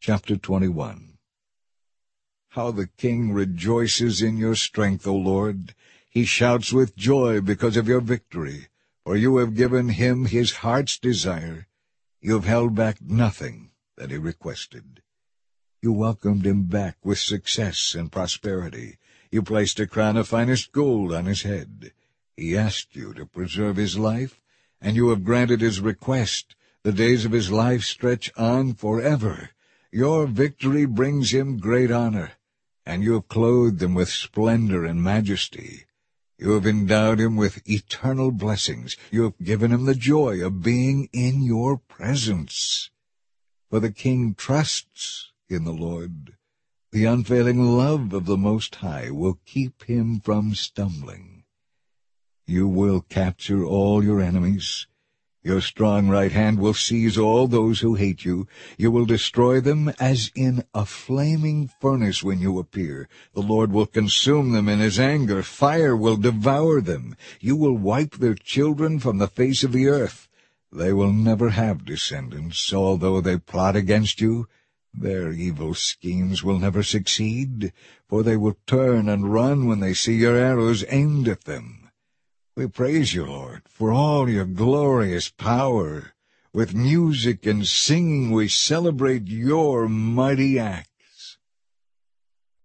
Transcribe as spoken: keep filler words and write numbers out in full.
Chapter twenty-one. How the king rejoices in your strength, O Lord! He shouts with joy because of your victory, for you have given him his heart's desire. You have held back nothing that he requested. You welcomed him back with success and prosperity. You placed a crown of finest gold on his head. He asked you to preserve his life, and you have granted his request. The days of his life stretch on forever. Your victory brings him great honor, and you have clothed him with splendor and majesty. You have endowed him with eternal blessings. You have given him the joy of being in your presence. For the king trusts in the Lord. The unfailing love of the Most High will keep him from stumbling. You will capture all your enemies. Your strong right hand will seize all those who hate you. You will destroy them as in a flaming furnace when you appear. The Lord will consume them in his anger. Fire will devour them. You will wipe their children from the face of the earth. They will never have descendants, although they plot against you. Their evil schemes will never succeed, for they will turn and run when they see your arrows aimed at them. We praise you, Lord, for all your glorious power. With music and singing we celebrate your mighty acts.